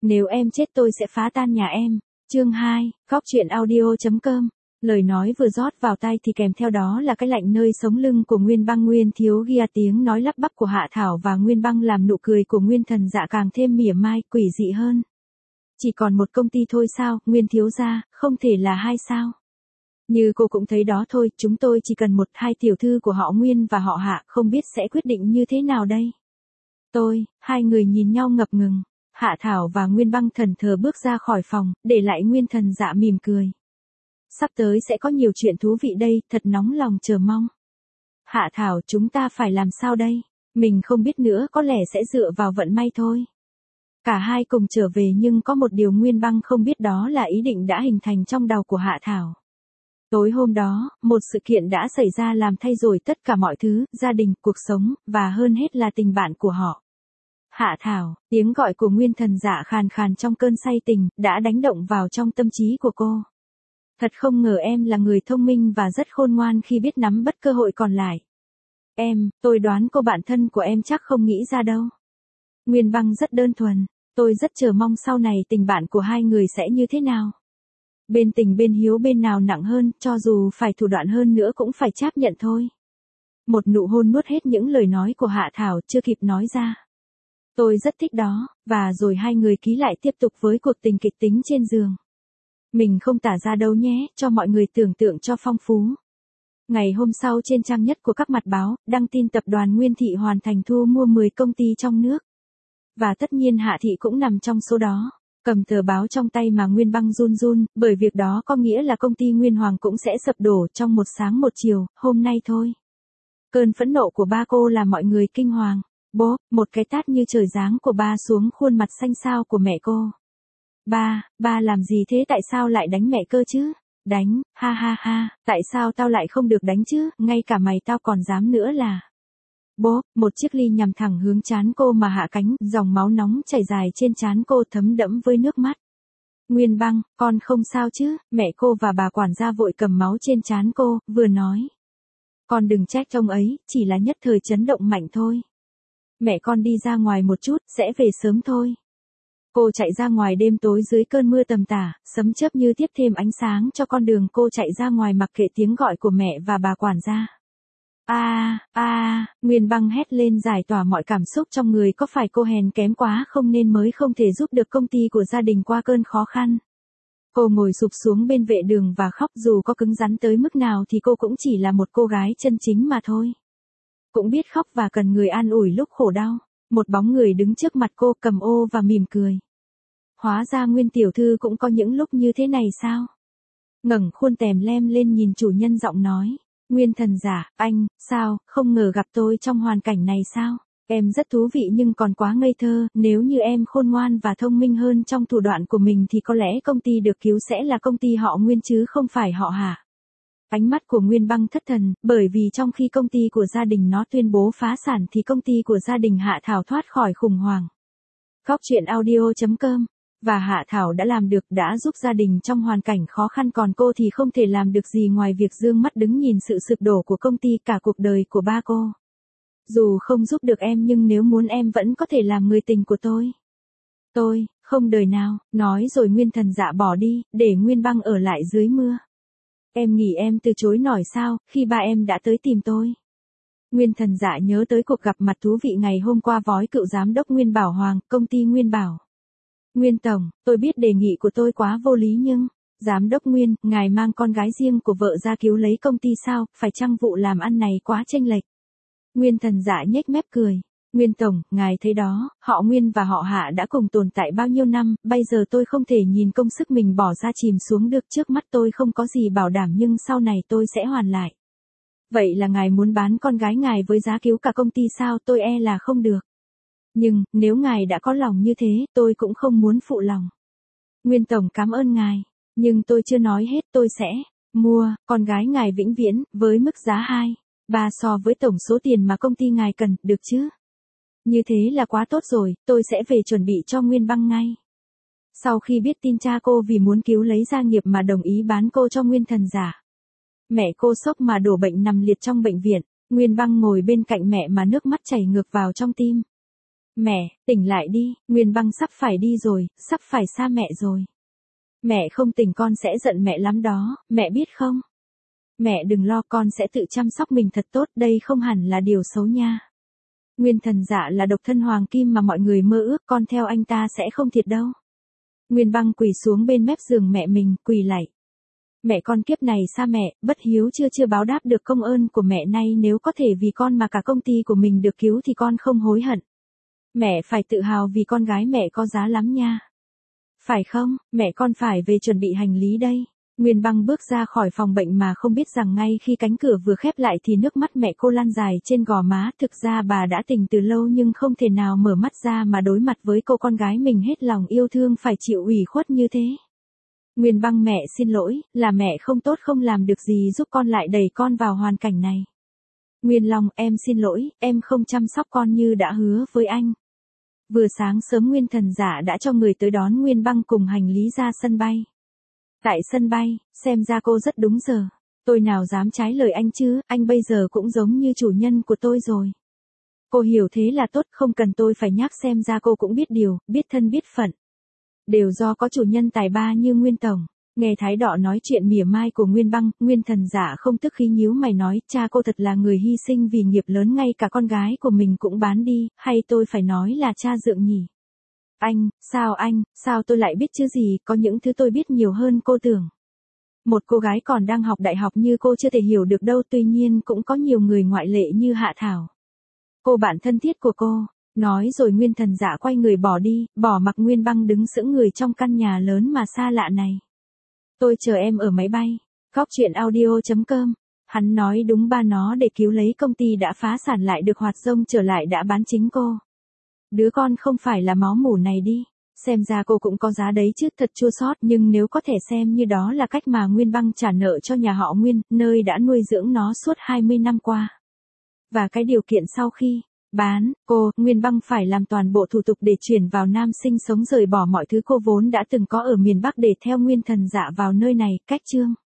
Nếu em chết tôi sẽ phá tan nhà em. Chương 2, góc truyện audio.com. Lời nói vừa rót vào tai thì kèm theo đó là cái lạnh nơi sống lưng của Nguyên Băng. Nguyên Thiếu Gia tiếng nói lắp bắp của Hạ Thảo và Nguyên Băng làm nụ cười của Nguyên Thần Dạ càng thêm mỉa mai, quỷ dị hơn. Chỉ còn một công ty thôi sao, Nguyên Thiếu Gia, không thể là hai sao? Như cô cũng thấy đó thôi, chúng tôi chỉ cần một hai tiểu thư của họ Nguyên và họ Hạ, không biết sẽ quyết định như thế nào đây? Hai người nhìn nhau ngập ngừng. Hạ Thảo và Nguyên Băng thẫn thờ bước ra khỏi phòng, để lại Nguyên Thần Dạ mỉm cười. Sắp tới sẽ có nhiều chuyện thú vị đây, thật nóng lòng chờ mong. Hạ Thảo, chúng ta phải làm sao đây? Mình không biết nữa, có lẽ sẽ dựa vào vận may thôi. Cả hai cùng trở về nhưng có một điều Nguyên Băng không biết, đó là ý định đã hình thành trong đầu của Hạ Thảo. Tối hôm đó, một sự kiện đã xảy ra làm thay đổi tất cả mọi thứ, gia đình, cuộc sống, và hơn hết là tình bạn của họ. Hạ Thảo, tiếng gọi của Nguyên Thần Dạ khàn khàn trong cơn say tình, đã đánh động vào trong tâm trí của cô. Thật không ngờ em là người thông minh và rất khôn ngoan khi biết nắm bắt cơ hội còn lại. Tôi đoán cô bạn thân của em chắc không nghĩ ra đâu. Nguyên Băng rất đơn thuần, tôi rất chờ mong sau này tình bạn của hai người sẽ như thế nào. Bên tình bên hiếu bên nào nặng hơn, cho dù phải thủ đoạn hơn nữa cũng phải chấp nhận thôi. Một nụ hôn nuốt hết những lời nói của Hạ Thảo chưa kịp nói ra. Tôi rất thích đó, và rồi hai người ký lại tiếp tục với cuộc tình kịch tính trên giường. Mình không tả ra đâu nhé, cho mọi người tưởng tượng cho phong phú. Ngày hôm sau trên trang nhất của các mặt báo, đăng tin tập đoàn Nguyên Thị hoàn thành thu mua 10 công ty trong nước. Và tất nhiên Hạ Thị cũng nằm trong số đó. Cầm tờ báo trong tay mà Nguyên Băng run run, bởi việc đó có nghĩa là công ty Nguyên Hoàng cũng sẽ sập đổ trong một sáng một chiều, hôm nay thôi. Cơn phẫn nộ của ba cô làm mọi người kinh hoàng. Bố, một cái tát như trời giáng của ba xuống khuôn mặt xanh xao của mẹ cô. Ba làm gì thế, tại sao lại đánh mẹ cơ chứ? Đánh, ha ha ha, tại sao tao lại không được đánh chứ, ngay cả mày tao còn dám nữa là. Bố, một chiếc ly nhằm thẳng hướng trán cô mà hạ cánh, dòng máu nóng chảy dài trên trán cô thấm đẫm với nước mắt. Nguyên Băng, con không sao chứ? Mẹ cô và bà quản gia vội cầm máu trên trán cô, vừa nói. Con đừng trách ông ấy, chỉ là nhất thời chấn động mạnh thôi. Mẹ con đi ra ngoài một chút, sẽ về sớm thôi. Cô chạy ra ngoài đêm tối dưới cơn mưa tầm tả, sấm chớp như tiếp thêm ánh sáng cho con đường. Cô chạy ra ngoài mặc kệ tiếng gọi của mẹ và bà quản gia. Nguyên Băng hét lên giải tỏa mọi cảm xúc trong người. Có phải cô hèn kém quá không nên mới không thể giúp được công ty của gia đình qua cơn khó khăn? Cô ngồi sụp xuống bên vệ đường và khóc, dù có cứng rắn tới mức nào thì cô cũng chỉ là một cô gái chân chính mà thôi. Cũng biết khóc và cần người an ủi lúc khổ đau. Một bóng người đứng trước mặt cô cầm ô và mỉm cười. Hóa ra Nguyên tiểu thư cũng có những lúc như thế này sao? Ngẩng khuôn tèm lem lên nhìn chủ nhân giọng nói. Nguyên Thần Dạ, anh, sao, không ngờ gặp tôi trong hoàn cảnh này sao? Em rất thú vị nhưng còn quá ngây thơ, nếu như em khôn ngoan và thông minh hơn trong thủ đoạn của mình thì có lẽ công ty được cứu sẽ là công ty họ Nguyên chứ không phải họ Hạ. Ánh mắt của Nguyên Băng thất thần, bởi vì trong khi công ty của gia đình nó tuyên bố phá sản thì công ty của gia đình Hạ Thảo thoát khỏi khủng hoảng. Góc truyện audio.com. Và Hạ Thảo đã làm được, đã giúp gia đình trong hoàn cảnh khó khăn, còn cô thì không thể làm được gì ngoài việc dương mắt đứng nhìn sự sụp đổ của công ty cả cuộc đời của ba cô. Dù không giúp được em nhưng nếu muốn em vẫn có thể làm người tình của tôi. Tôi, không đời nào, nói rồi Nguyên Thần Dạ bỏ đi, để Nguyên Băng ở lại dưới mưa. Em nghĩ em từ chối nổi sao, khi ba em đã tới tìm tôi. Nguyên Thần Dạ nhớ tới cuộc gặp mặt thú vị ngày hôm qua với cựu giám đốc Nguyên Bảo Hoàng, công ty Nguyên Bảo. Nguyên Tổng, tôi biết đề nghị của tôi quá vô lý nhưng, Giám đốc Nguyên, ngài mang con gái riêng của vợ ra cứu lấy công ty sao, phải chăng vụ làm ăn này quá chênh lệch? Nguyên Thần Dạ nhếch mép cười. Nguyên Tổng, ngài thấy đó, họ Nguyên và họ Hạ đã cùng tồn tại bao nhiêu năm, bây giờ tôi không thể nhìn công sức mình bỏ ra chìm xuống được, trước mắt tôi không có gì bảo đảm nhưng sau này tôi sẽ hoàn lại. Vậy là ngài muốn bán con gái ngài với giá cứu cả công ty sao, tôi e là không được. Nhưng, nếu ngài đã có lòng như thế, tôi cũng không muốn phụ lòng. Nguyên Tổng cảm ơn ngài, nhưng tôi chưa nói hết, tôi sẽ mua con gái ngài vĩnh viễn, với mức giá 2-3 so với tổng số tiền mà công ty ngài cần, được chứ? Như thế là quá tốt rồi, tôi sẽ về chuẩn bị cho Nguyên Băng ngay. Sau khi biết tin cha cô vì muốn cứu lấy gia nghiệp mà đồng ý bán cô cho Nguyên Thần Dạ. Mẹ cô sốc mà đổ bệnh nằm liệt trong bệnh viện, Nguyên Băng ngồi bên cạnh mẹ mà nước mắt chảy ngược vào trong tim. Mẹ, tỉnh lại đi, Nguyên Băng sắp phải đi rồi, sắp phải xa mẹ rồi. Mẹ không tỉnh con sẽ giận mẹ lắm đó, mẹ biết không? Mẹ đừng lo, con sẽ tự chăm sóc mình thật tốt, đây không hẳn là điều xấu nha. Nguyên Thần Dạ là độc thân hoàng kim mà mọi người mơ ước, con theo anh ta sẽ không thiệt đâu. Nguyên Băng quỳ xuống bên mép giường mẹ mình, quỳ lạy. Mẹ con kiếp này xa mẹ, bất hiếu chưa báo đáp được công ơn của mẹ, nay nếu có thể vì con mà cả công ty của mình được cứu thì con không hối hận. Mẹ phải tự hào vì con gái mẹ có giá lắm nha. Phải không, mẹ con phải về chuẩn bị hành lý đây. Nguyên Băng bước ra khỏi phòng bệnh mà không biết rằng ngay khi cánh cửa vừa khép lại thì nước mắt mẹ cô lan dài trên gò má. Thực ra bà đã tỉnh từ lâu nhưng không thể nào mở mắt ra mà đối mặt với cô con gái mình hết lòng yêu thương phải chịu ủy khuất như thế. Nguyên Băng, mẹ xin lỗi, là mẹ không tốt, không làm được gì giúp con, lại đẩy con vào hoàn cảnh này. Nguyên Long, em xin lỗi, em không chăm sóc con như đã hứa với anh. Vừa sáng sớm Nguyên Thần Dạ đã cho người tới đón Nguyên Băng cùng hành lý ra sân bay. Tại sân bay, xem ra cô rất đúng giờ. Tôi nào dám trái lời anh chứ, anh bây giờ cũng giống như chủ nhân của tôi rồi. Cô hiểu thế là tốt, không cần tôi phải nhắc, xem ra cô cũng biết điều, biết thân biết phận. Đều do có chủ nhân tài ba như Nguyên Tổng. Nghe Thái Đọ nói chuyện mỉa mai của Nguyên Băng, Nguyên Thần Dạ không tức khí nhíu mày nói, cha cô thật là người hy sinh vì nghiệp lớn, ngay cả con gái của mình cũng bán đi, hay tôi phải nói là cha dượng nhỉ? Anh, sao tôi lại biết chứ gì, có những thứ tôi biết nhiều hơn cô tưởng. Một cô gái còn đang học đại học như cô chưa thể hiểu được đâu, tuy nhiên cũng có nhiều người ngoại lệ như Hạ Thảo. Cô bạn thân thiết của cô. Nói rồi Nguyên Thần Dạ quay người bỏ đi, bỏ mặc Nguyên Băng đứng sững người trong căn nhà lớn mà xa lạ này. Tôi chờ em ở máy bay. Góc truyện audio.com. Hắn nói đúng, ba nó để cứu lấy công ty đã phá sản lại được hoạt rông trở lại đã bán chính cô. Đứa con không phải là máu mủ này đi. Xem ra cô cũng có giá đấy chứ, thật chua xót, nhưng nếu có thể xem như đó là cách mà Nguyên Băng trả nợ cho nhà họ Nguyên, nơi đã nuôi dưỡng nó suốt 20 năm qua. Và cái điều kiện sau khi bán, cô, Nguyên Băng phải làm toàn bộ thủ tục để chuyển vào Nam sinh sống, rời bỏ mọi thứ cô vốn đã từng có ở miền Bắc để theo Nguyên Thần Dạ vào nơi này, cách chương.